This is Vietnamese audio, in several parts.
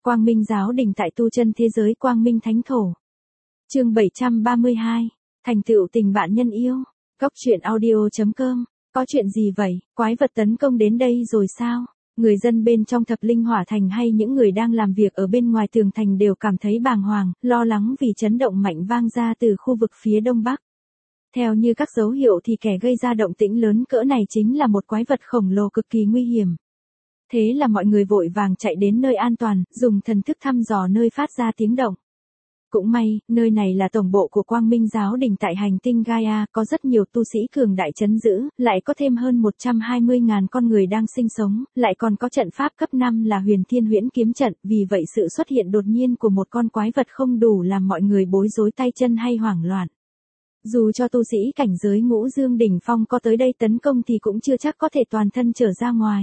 Quang Minh giáo đình tại tu chân thế giới Quang Minh Thánh Thổ. Chương 732, thành tựu tình bạn nhân yêu. Góc truyện audio.com. Có chuyện gì vậy, quái vật tấn công đến đây rồi sao? Người dân bên trong Thập Linh Hỏa Thành hay những người đang làm việc ở bên ngoài tường thành đều cảm thấy bàng hoàng, lo lắng vì chấn động mạnh vang ra từ khu vực phía đông bắc. Theo như các dấu hiệu thì kẻ gây ra động tĩnh lớn cỡ này chính là một quái vật khổng lồ cực kỳ nguy hiểm. Thế là mọi người vội vàng chạy đến nơi an toàn, dùng thần thức thăm dò nơi phát ra tiếng động. Cũng may, nơi này là tổng bộ của Quang Minh giáo đình tại hành tinh Gaia, có rất nhiều tu sĩ cường đại trấn giữ, lại có thêm hơn 120.000 con người đang sinh sống, lại còn có trận pháp cấp 5 là Huyền Thiên Huyễn Kiếm Trận, vì vậy sự xuất hiện đột nhiên của một con quái vật không đủ làm mọi người bối rối tay chân hay hoảng loạn. Dù cho tu sĩ cảnh giới Ngũ Dương đỉnh phong có tới đây tấn công thì cũng chưa chắc có thể toàn thân trở ra ngoài.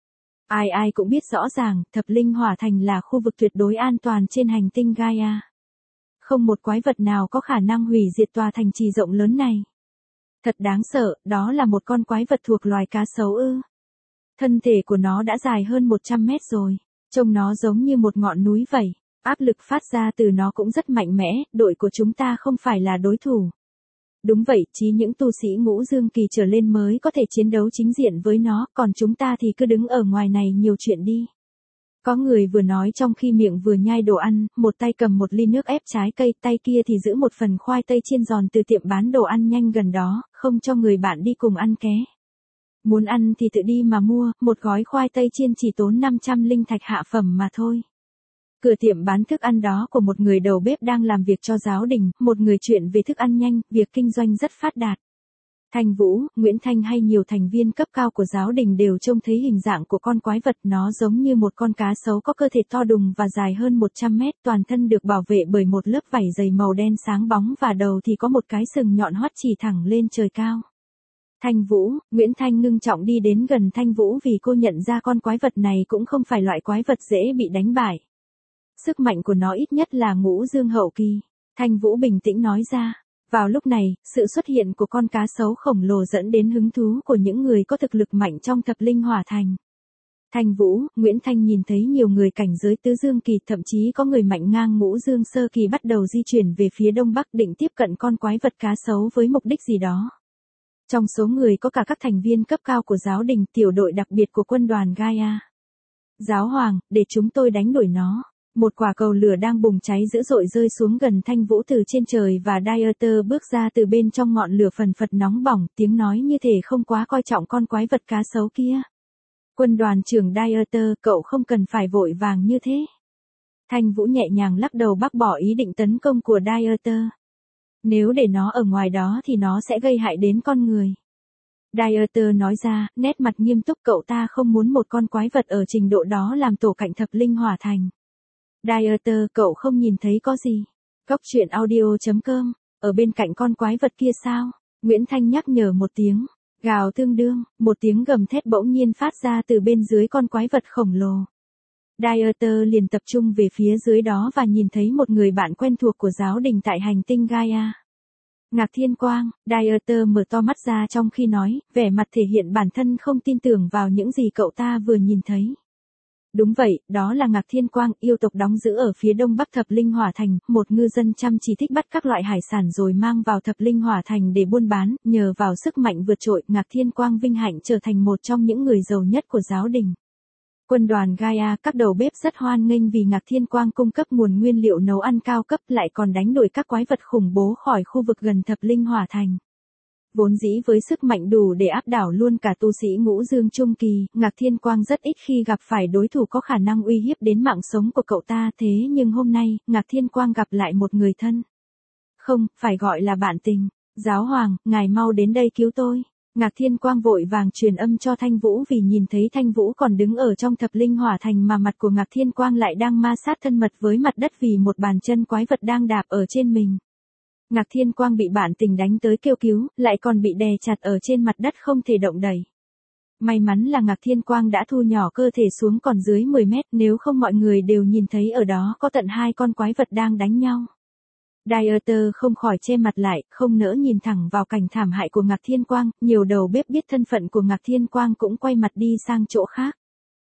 Ai ai cũng biết rõ ràng, Thập Linh Hỏa Thành là khu vực tuyệt đối an toàn trên hành tinh Gaia. Không một quái vật nào có khả năng hủy diệt tòa thành trì rộng lớn này. Thật đáng sợ, đó là một con quái vật thuộc loài cá sấu ư. Thân thể của nó đã dài hơn 100 mét rồi, trông nó giống như một ngọn núi vậy. Áp lực phát ra từ nó cũng rất mạnh mẽ, đội của chúng ta không phải là đối thủ. Đúng vậy, chỉ những tu sĩ Ngũ Dương kỳ trở lên mới có thể chiến đấu chính diện với nó, còn chúng ta thì cứ đứng ở ngoài này nhiều chuyện đi. Có người vừa nói trong khi miệng vừa nhai đồ ăn, một tay cầm một ly nước ép trái cây, tay kia thì giữ một phần khoai tây chiên giòn từ tiệm bán đồ ăn nhanh gần đó, không cho người bạn đi cùng ăn ké. Muốn ăn thì tự đi mà mua, một gói khoai tây chiên chỉ tốn 500 linh thạch hạ phẩm mà thôi. Cửa tiệm bán thức ăn đó của một người đầu bếp đang làm việc cho giáo đình, một người chuyện về thức ăn nhanh, việc kinh doanh rất phát đạt. Thanh Vũ, Nguyễn Thanh hay nhiều thành viên cấp cao của giáo đình đều trông thấy hình dạng của con quái vật, nó giống như một con cá sấu có cơ thể to đùng và dài hơn 100 mét, toàn thân được bảo vệ bởi một lớp vảy dày màu đen sáng bóng và đầu thì có một cái sừng nhọn hoắt chỉ thẳng lên trời cao. Thanh Vũ, Nguyễn Thanh ngưng trọng đi đến gần Thanh Vũ vì cô nhận ra con quái vật này cũng không phải loại quái vật dễ bị đánh bại. Sức mạnh của nó ít nhất là Ngũ Dương hậu kỳ. Thanh Vũ bình tĩnh nói ra. Vào lúc này, sự xuất hiện của con cá sấu khổng lồ dẫn đến hứng thú của những người có thực lực mạnh trong Thập Linh Hỏa Thành. Thanh Vũ, Nguyễn Thanh nhìn thấy nhiều người cảnh giới Tứ Dương kỳ, thậm chí có người mạnh ngang Ngũ Dương sơ kỳ bắt đầu di chuyển về phía đông bắc định tiếp cận con quái vật cá sấu với mục đích gì đó. Trong số người có cả các thành viên cấp cao của giáo đình, tiểu đội đặc biệt của quân đoàn Gaia. Giáo hoàng, để chúng tôi đánh đuổi nó. Một quả cầu lửa đang bùng cháy dữ dội rơi xuống gần Thanh Vũ từ trên trời và Dieter bước ra từ bên trong ngọn lửa phần phật nóng bỏng, tiếng nói như thể không quá coi trọng con quái vật cá sấu kia. Quân đoàn trưởng Dieter, cậu không cần phải vội vàng như thế. Thanh Vũ nhẹ nhàng lắc đầu bác bỏ ý định tấn công của Dieter. Nếu để nó ở ngoài đó thì nó sẽ gây hại đến con người. Dieter nói ra, nét mặt nghiêm túc, cậu ta không muốn một con quái vật ở trình độ đó làm tổ cạnh Thập Linh Hỏa Thành. Dieter, cậu không nhìn thấy có gì. Góc truyện audio.com, ở bên cạnh con quái vật kia sao? Nguyễn Thanh nhắc nhở một tiếng. Gào tương đương, một tiếng gầm thét bỗng nhiên phát ra từ bên dưới con quái vật khổng lồ. Dieter liền tập trung về phía dưới đó và nhìn thấy một người bạn quen thuộc của giáo đình tại hành tinh Gaia. Ngạc Thiên Quang, Dieter mở to mắt ra trong khi nói, vẻ mặt thể hiện bản thân không tin tưởng vào những gì cậu ta vừa nhìn thấy. Đúng vậy, đó là Ngạc Thiên Quang, yêu tộc đóng giữ ở phía đông bắc Thập Linh Hỏa Thành, một ngư dân chăm chỉ thích bắt các loại hải sản rồi mang vào Thập Linh Hỏa Thành để buôn bán, nhờ vào sức mạnh vượt trội, Ngạc Thiên Quang vinh hạnh trở thành một trong những người giàu nhất của giáo đình. Quân đoàn Gaia, các đầu bếp rất hoan nghênh vì Ngạc Thiên Quang cung cấp nguồn nguyên liệu nấu ăn cao cấp, lại còn đánh đuổi các quái vật khủng bố khỏi khu vực gần Thập Linh Hỏa Thành. Vốn dĩ với sức mạnh đủ để áp đảo luôn cả tu sĩ Ngũ Dương trung kỳ, Ngạc Thiên Quang rất ít khi gặp phải đối thủ có khả năng uy hiếp đến mạng sống của cậu ta, thế nhưng hôm nay, Ngạc Thiên Quang gặp lại một người thân. Không, phải gọi là bạn tình. Giáo hoàng, ngài mau đến đây cứu tôi. Ngạc Thiên Quang vội vàng truyền âm cho Thanh Vũ vì nhìn thấy Thanh Vũ còn đứng ở trong Thập Linh Hỏa Thành mà mặt của Ngạc Thiên Quang lại đang ma sát thân mật với mặt đất vì một bàn chân quái vật đang đạp ở trên mình. Ngạc Thiên Quang bị bạn tình đánh tới kêu cứu, lại còn bị đè chặt ở trên mặt đất không thể động đậy. May mắn là Ngạc Thiên Quang đã thu nhỏ cơ thể xuống còn dưới 10 mét, nếu không mọi người đều nhìn thấy ở đó có tận 2 con quái vật đang đánh nhau. Dieter không khỏi che mặt lại, không nỡ nhìn thẳng vào cảnh thảm hại của Ngạc Thiên Quang, nhiều đầu bếp biết thân phận của Ngạc Thiên Quang cũng quay mặt đi sang chỗ khác.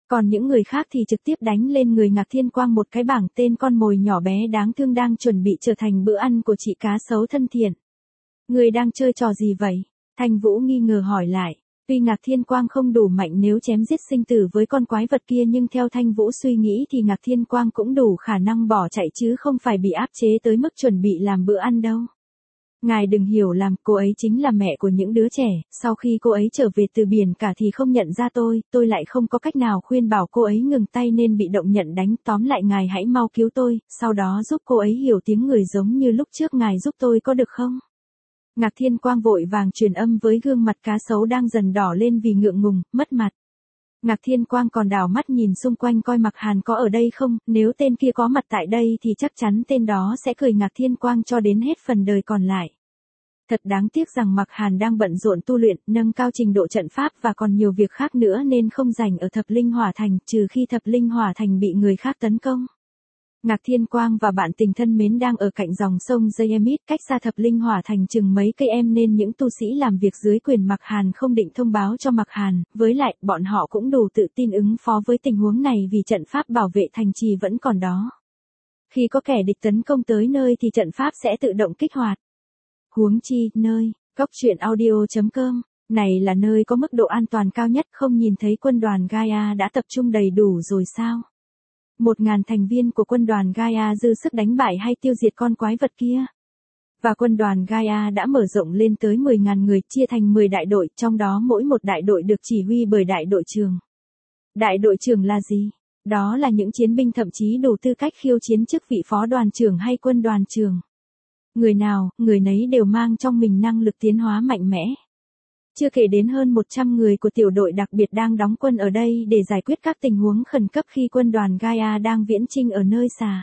Còn những người khác thì trực tiếp đánh lên người Ngạc Thiên Quang một cái bảng tên con mồi nhỏ bé đáng thương đang chuẩn bị trở thành bữa ăn của chị cá sấu thân thiện. Người đang chơi trò gì vậy? Thanh Vũ nghi ngờ hỏi lại. Tuy Ngạc Thiên Quang không đủ mạnh nếu chém giết sinh tử với con quái vật kia nhưng theo Thanh Vũ suy nghĩ thì Ngạc Thiên Quang cũng đủ khả năng bỏ chạy chứ không phải bị áp chế tới mức chuẩn bị làm bữa ăn đâu. Ngài đừng hiểu lầm, cô ấy chính là mẹ của những đứa trẻ, sau khi cô ấy trở về từ biển cả thì không nhận ra tôi lại không có cách nào khuyên bảo cô ấy ngừng tay nên bị động nhận đánh, tóm lại ngài hãy mau cứu tôi, sau đó giúp cô ấy hiểu tiếng người giống như lúc trước ngài giúp tôi có được không? Ngạc Thiên Quang vội vàng truyền âm với gương mặt cá sấu đang dần đỏ lên vì ngượng ngùng, mất mặt. Ngạc Thiên Quang còn đảo mắt nhìn xung quanh coi Mạc Hàn có ở đây không, nếu tên kia có mặt tại đây thì chắc chắn tên đó sẽ cười Ngạc Thiên Quang cho đến hết phần đời còn lại. Thật đáng tiếc rằng Mạc Hàn đang bận rộn tu luyện, nâng cao trình độ trận pháp và còn nhiều việc khác nữa nên không rảnh ở Thập Linh Hỏa Thành, trừ khi Thập Linh Hỏa Thành bị người khác tấn công. Ngạc Thiên Quang và bạn tình thân mến đang ở cạnh dòng sông Jayemit, cách xa Thập Linh Hỏa Thành chừng mấy cây em nên những tu sĩ làm việc dưới quyền Mạc Hàn không định thông báo cho Mạc Hàn, với lại bọn họ cũng đủ tự tin ứng phó với tình huống này vì trận pháp bảo vệ thành trì vẫn còn đó. Khi có kẻ địch tấn công tới nơi thì trận pháp sẽ tự động kích hoạt. Huống chi, nơi, góc truyện audio.com, này là nơi có mức độ an toàn cao nhất, không nhìn thấy quân đoàn Gaia đã tập trung đầy đủ rồi sao? 1.000 thành viên của quân đoàn Gaia dư sức đánh bại hay tiêu diệt con quái vật kia. Và quân đoàn Gaia đã mở rộng lên tới 10.000 người, chia thành 10 đại đội, trong đó mỗi một đại đội được chỉ huy bởi đại đội trưởng. Đại đội trưởng là gì? Đó là những chiến binh thậm chí đủ tư cách khiêu chiến chức vị phó đoàn trưởng hay quân đoàn trưởng. Người nào, người nấy đều mang trong mình năng lực tiến hóa mạnh mẽ. Chưa kể đến hơn 100 người của tiểu đội đặc biệt đang đóng quân ở đây để giải quyết các tình huống khẩn cấp khi quân đoàn Gaia đang viễn chinh ở nơi xa.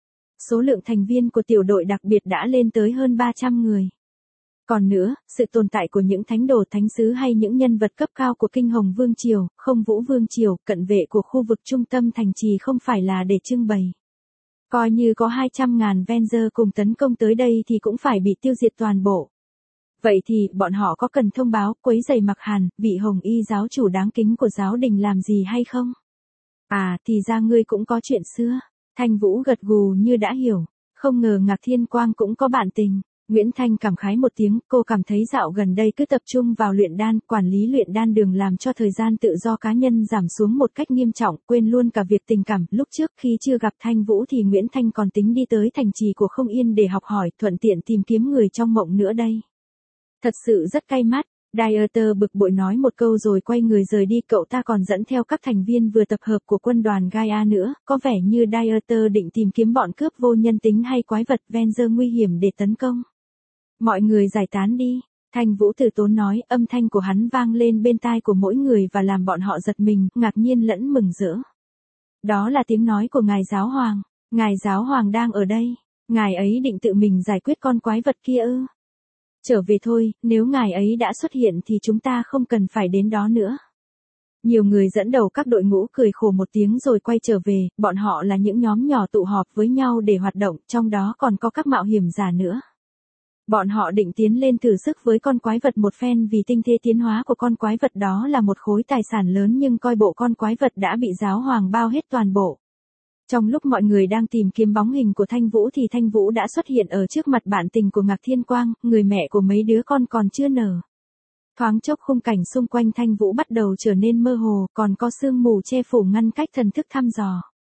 Số lượng thành viên của tiểu đội đặc biệt đã lên tới hơn 300 người. Còn nữa, sự tồn tại của những thánh đồ thánh sứ hay những nhân vật cấp cao của Kinh Hồng Vương Triều, Không Vũ Vương Triều, cận vệ của khu vực trung tâm thành trì không phải là để trưng bày. Coi như có 200.000 Venger cùng tấn công tới đây thì cũng phải bị tiêu diệt toàn bộ. Vậy thì, bọn họ có cần thông báo, quấy rầy Mạc Hàn, vị Hồng Y giáo chủ đáng kính của giáo đình làm gì hay không? À, thì ra ngươi cũng có chuyện xưa. Thanh Vũ gật gù như đã hiểu. Không ngờ Ngạc Thiên Quang cũng có bạn tình. Nguyễn Thanh cảm khái một tiếng, cô cảm thấy dạo gần đây cứ tập trung vào luyện đan, quản lý luyện đan đường làm cho thời gian tự do cá nhân giảm xuống một cách nghiêm trọng, quên luôn cả việc tình cảm. Lúc trước khi chưa gặp Thanh Vũ thì Nguyễn Thanh còn tính đi tới thành trì của Không Yên để học hỏi, thuận tiện tìm kiếm người trong mộng nữa đây. Thật sự rất cay mắt. Dieter bực bội nói một câu rồi quay người rời đi, cậu ta còn dẫn theo các thành viên vừa tập hợp của quân đoàn Gaia nữa, có vẻ như Dieter định tìm kiếm bọn cướp vô nhân tính hay quái vật Venger nguy hiểm để tấn công. Mọi người giải tán đi, Thanh Vũ từ tốn nói, âm thanh của hắn vang lên bên tai của mỗi người và làm bọn họ giật mình, ngạc nhiên lẫn mừng rỡ. Đó là tiếng nói của ngài giáo hoàng, ngài giáo hoàng đang ở đây, ngài ấy định tự mình giải quyết con quái vật kia ư? Trở về thôi, nếu ngài ấy đã xuất hiện thì chúng ta không cần phải đến đó nữa. Nhiều người dẫn đầu các đội ngũ cười khổ một tiếng rồi quay trở về, bọn họ là những nhóm nhỏ tụ họp với nhau để hoạt động, trong đó còn có các mạo hiểm giả nữa. Bọn họ định tiến lên thử sức với con quái vật một phen vì tinh thế tiến hóa của con quái vật đó là một khối tài sản lớn nhưng coi bộ con quái vật đã bị giáo hoàng bao hết toàn bộ. Trong lúc mọi người đang tìm kiếm bóng hình của Thanh Vũ thì Thanh Vũ đã xuất hiện ở trước mặt bạn tình của Ngạc Thiên Quang, người mẹ của mấy đứa con còn chưa nở. Thoáng chốc khung cảnh xung quanh Thanh Vũ bắt đầu trở nên mơ hồ, còn có sương mù che phủ ngăn cách thần thức thăm dò.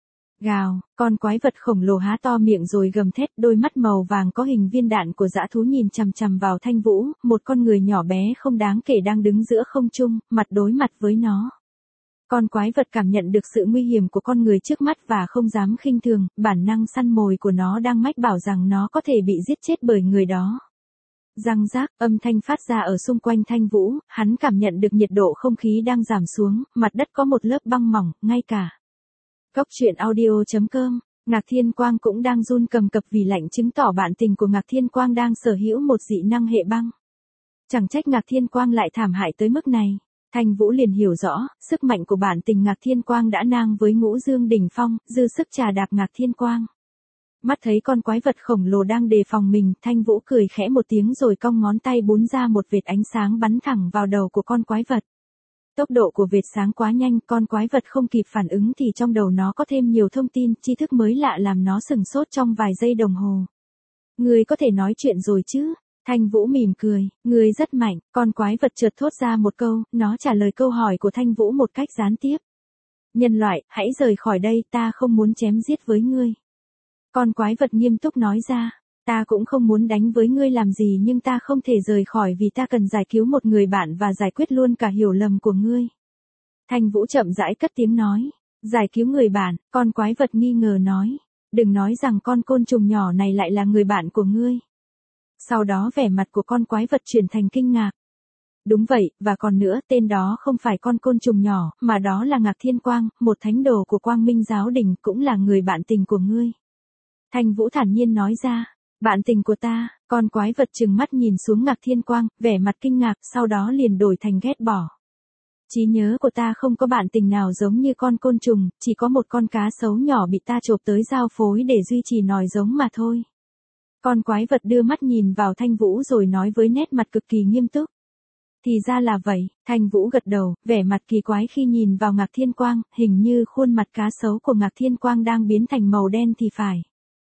Gào, con quái vật khổng lồ há to miệng rồi gầm thét, đôi mắt màu vàng có hình viên đạn của dã thú nhìn chằm chằm vào Thanh Vũ, một con người nhỏ bé không đáng kể đang đứng giữa không trung, mặt đối mặt với nó. Con quái vật cảm nhận được sự nguy hiểm của con người trước mắt và không dám khinh thường, bản năng săn mồi của nó đang mách bảo rằng nó có thể bị giết chết bởi người đó. Răng rác, âm thanh phát ra ở xung quanh Thanh Vũ, hắn cảm nhận được nhiệt độ không khí đang giảm xuống, mặt đất có một lớp băng mỏng, ngay cả. Góc truyện audio.com, Ngạc Thiên Quang cũng đang run cầm cập vì lạnh, chứng tỏ bạn tình của Ngạc Thiên Quang đang sở hữu một dị năng hệ băng. Chẳng trách Ngạc Thiên Quang lại thảm hại tới mức này. Thanh Vũ liền hiểu rõ, sức mạnh của bản tình Ngạc Thiên Quang đã ngang với Ngũ Dương đỉnh phong, dư sức trà đạp Ngạc Thiên Quang. Mắt thấy con quái vật khổng lồ đang đề phòng mình, Thanh Vũ cười khẽ một tiếng rồi cong ngón tay búng ra một vệt ánh sáng bắn thẳng vào đầu của con quái vật. Tốc độ của vệt sáng quá nhanh, con quái vật không kịp phản ứng thì trong đầu nó có thêm nhiều thông tin, tri thức mới lạ làm nó sửng sốt trong vài giây đồng hồ. Ngươi có thể nói chuyện rồi chứ? Thanh Vũ mỉm cười, ngươi rất mạnh, con quái vật chợt thốt ra một câu, nó trả lời câu hỏi của Thanh Vũ một cách gián tiếp. Nhân loại, hãy rời khỏi đây, ta không muốn chém giết với ngươi. Con quái vật nghiêm túc nói ra, ta cũng không muốn đánh với ngươi làm gì nhưng ta không thể rời khỏi vì ta cần giải cứu một người bạn và giải quyết luôn cả hiểu lầm của ngươi. Thanh Vũ chậm rãi cất tiếng nói, giải cứu người bạn, con quái vật nghi ngờ nói, đừng nói rằng con côn trùng nhỏ này lại là người bạn của ngươi. Sau đó vẻ mặt của con quái vật chuyển thành kinh ngạc. Đúng vậy, và còn nữa, tên đó không phải con côn trùng nhỏ, mà đó là Ngạc Thiên Quang, một thánh đồ của Quang Minh Giáo Đình, cũng là người bạn tình của ngươi. Thanh Vũ thản nhiên nói ra, bạn tình của ta, con quái vật trừng mắt nhìn xuống Ngạc Thiên Quang, vẻ mặt kinh ngạc, sau đó liền đổi thành ghét bỏ. Trí nhớ của ta không có bạn tình nào giống như con côn trùng, chỉ có một con cá sấu nhỏ bị ta chộp tới giao phối để duy trì nòi giống mà thôi. Con quái vật đưa mắt nhìn vào Thanh Vũ rồi nói với nét mặt cực kỳ nghiêm túc. Thì ra là vậy, Thanh Vũ gật đầu, vẻ mặt kỳ quái khi nhìn vào Ngạc Thiên Quang, hình như khuôn mặt cá sấu của Ngạc Thiên Quang đang biến thành màu đen thì phải.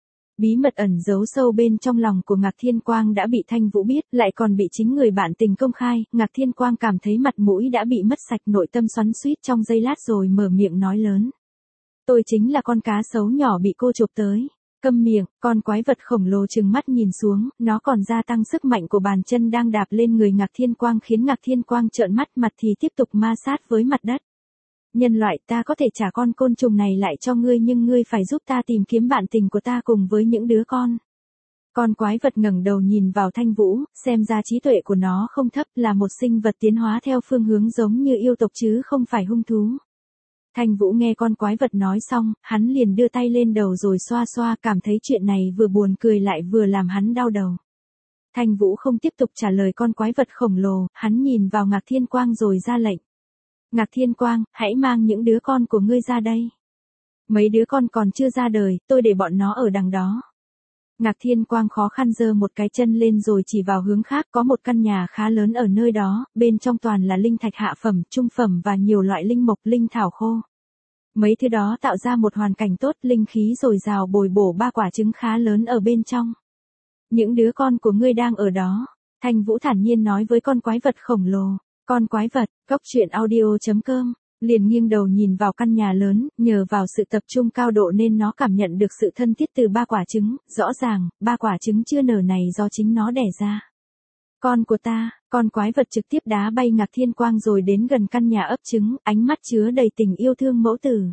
Bí mật ẩn giấu sâu bên trong lòng của Ngạc Thiên Quang đã bị Thanh Vũ biết, lại còn bị chính người bạn tình công khai, Ngạc Thiên Quang cảm thấy mặt mũi đã bị mất sạch, nội tâm xoắn xuýt trong giây lát rồi mở miệng nói lớn. Tôi chính là con cá sấu nhỏ bị cô chộp tới. Câm miệng, con quái vật khổng lồ trừng mắt nhìn xuống, nó còn gia tăng sức mạnh của bàn chân đang đạp lên người Ngạc Thiên Quang khiến Ngạc Thiên Quang trợn mắt, mặt thì tiếp tục ma sát với mặt đất. Nhân loại, ta có thể trả con côn trùng này lại cho ngươi nhưng ngươi phải giúp ta tìm kiếm bạn tình của ta cùng với những đứa con. Con quái vật ngẩng đầu nhìn vào Thanh Vũ, xem ra trí tuệ của nó không thấp, là một sinh vật tiến hóa theo phương hướng giống như yêu tộc chứ không phải hung thú. Thanh Vũ nghe con quái vật nói xong, hắn liền đưa tay lên đầu rồi xoa xoa, cảm thấy chuyện này vừa buồn cười lại vừa làm hắn đau đầu. Thanh Vũ không tiếp tục trả lời con quái vật khổng lồ, hắn nhìn vào Ngạc Thiên Quang rồi ra lệnh. Ngạc Thiên Quang, hãy mang những đứa con của ngươi ra đây. Mấy đứa con còn chưa ra đời, tôi để bọn nó ở đằng đó. Ngạc Thiên Quang khó khăn giơ một cái chân lên rồi chỉ vào hướng khác, có một căn nhà khá lớn ở nơi đó, bên trong toàn là linh thạch hạ phẩm, trung phẩm và nhiều loại linh mộc, linh thảo khô. Mấy thứ đó tạo ra một hoàn cảnh tốt, linh khí dồi dào bồi bổ 3 quả trứng khá lớn ở bên trong. Những đứa con của ngươi đang ở đó. Thanh Vũ thản nhiên nói với con quái vật khổng lồ. Con quái vật, coctruyện.audio.com, liền nghiêng đầu nhìn vào căn nhà lớn, nhờ vào sự tập trung cao độ nên nó cảm nhận được sự thân thiết từ 3 quả trứng, rõ ràng, 3 quả trứng chưa nở này do chính nó đẻ ra. Con của ta, con quái vật trực tiếp đá bay Ngạc Thiên Quang rồi đến gần căn nhà ấp trứng, ánh mắt chứa đầy tình yêu thương mẫu tử.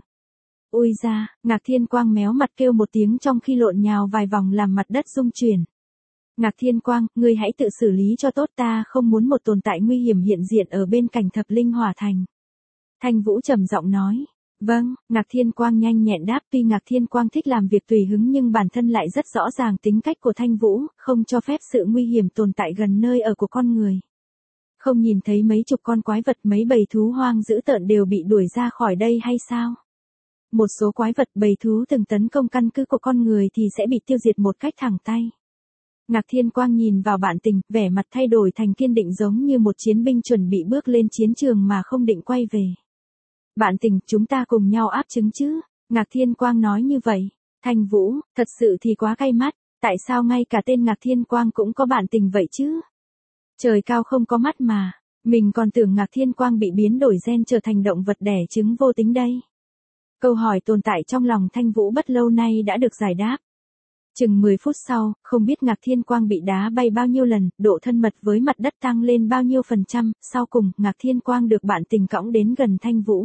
Ui da, Ngạc Thiên Quang méo mặt kêu một tiếng trong khi lộn nhào vài vòng làm mặt đất rung chuyển. Ngạc Thiên Quang, ngươi hãy tự xử lý cho tốt, ta không muốn một tồn tại nguy hiểm hiện diện ở bên cạnh Thập Linh Hỏa Thành. Thanh Vũ trầm giọng nói. Vâng, Ngạc Thiên Quang nhanh nhẹn đáp, tuy Ngạc Thiên Quang thích làm việc tùy hứng nhưng bản thân lại rất rõ ràng tính cách của Thanh Vũ, không cho phép sự nguy hiểm tồn tại gần nơi ở của con người. Không nhìn thấy mấy chục con quái vật, mấy bầy thú hoang dữ tợn đều bị đuổi ra khỏi đây hay sao? Một số quái vật bầy thú từng tấn công căn cứ của con người thì sẽ bị tiêu diệt một cách thẳng tay. Ngạc Thiên Quang nhìn vào bạn tình, vẻ mặt thay đổi thành kiên định giống như một chiến binh chuẩn bị bước lên chiến trường mà không định quay về. Bạn tình, chúng ta cùng nhau áp trứng chứ? Ngạc Thiên Quang nói như vậy. Thanh Vũ, thật sự thì quá cay mắt, tại sao ngay cả tên Ngạc Thiên Quang cũng có bạn tình vậy chứ? Trời cao không có mắt mà, mình còn tưởng Ngạc Thiên Quang bị biến đổi gen trở thành động vật đẻ trứng vô tính đây. Câu hỏi tồn tại trong lòng Thanh Vũ bất lâu nay đã được giải đáp. Chừng 10 phút sau, không biết Ngạc Thiên Quang bị đá bay bao nhiêu lần, độ thân mật với mặt đất tăng lên bao nhiêu %, sau cùng, Ngạc Thiên Quang được bạn tình cõng đến gần Thanh Vũ.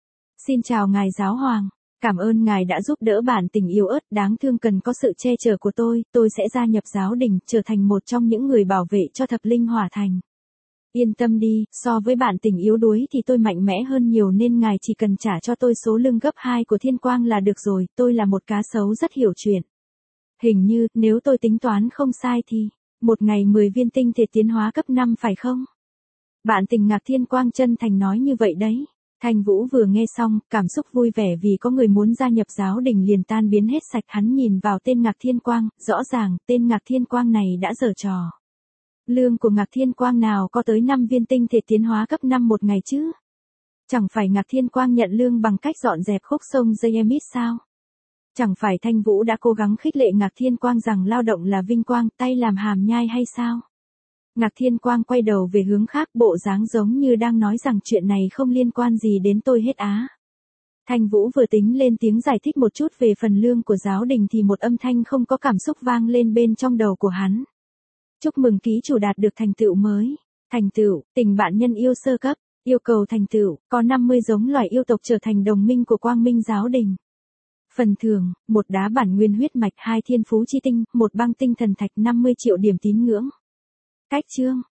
Xin chào ngài giáo hoàng, cảm ơn ngài đã giúp đỡ bạn tình yếu ớt, đáng thương cần có sự che chở của tôi sẽ gia nhập giáo đình, trở thành một trong những người bảo vệ cho Thập Linh Hỏa Thành. Yên tâm đi, so với bạn tình yếu đuối thì tôi mạnh mẽ hơn nhiều nên ngài chỉ cần trả cho tôi số lương gấp 2 của Thiên Quang là được rồi, tôi là một cá sấu rất hiểu chuyện. Hình như, nếu tôi tính toán không sai thì, một ngày 10 viên tinh thể tiến hóa cấp 5 phải không? Bạn tình Ngạc Thiên Quang chân thành nói như vậy đấy. Thanh Vũ vừa nghe xong, cảm xúc vui vẻ vì có người muốn gia nhập giáo đình liền tan biến hết sạch, hắn nhìn vào tên Ngạc Thiên Quang, rõ ràng, tên Ngạc Thiên Quang này đã giở trò. Lương của Ngạc Thiên Quang nào có tới 5 viên tinh thể tiến hóa cấp 5 một ngày chứ? Chẳng phải Ngạc Thiên Quang nhận lương bằng cách dọn dẹp khúc sông James sao? Chẳng phải Thanh Vũ đã cố gắng khích lệ Ngạc Thiên Quang rằng lao động là vinh quang, tay làm hàm nhai hay sao? Ngạc Thiên Quang quay đầu về hướng khác, bộ dáng giống như đang nói rằng chuyện này không liên quan gì đến tôi hết á. Thanh Vũ vừa tính lên tiếng giải thích một chút về phần lương của giáo đình thì một âm thanh không có cảm xúc vang lên bên trong đầu của hắn. Chúc mừng ký chủ đạt được thành tựu mới. Thành tựu, tình bạn nhân yêu sơ cấp, yêu cầu thành tựu, có 50 giống loài yêu tộc trở thành đồng minh của Quang Minh giáo đình. Phần thưởng, một đá bản nguyên huyết mạch, 2 thiên phú chi tinh, một băng tinh thần thạch, 50 triệu điểm tín ngưỡng. Cách chương,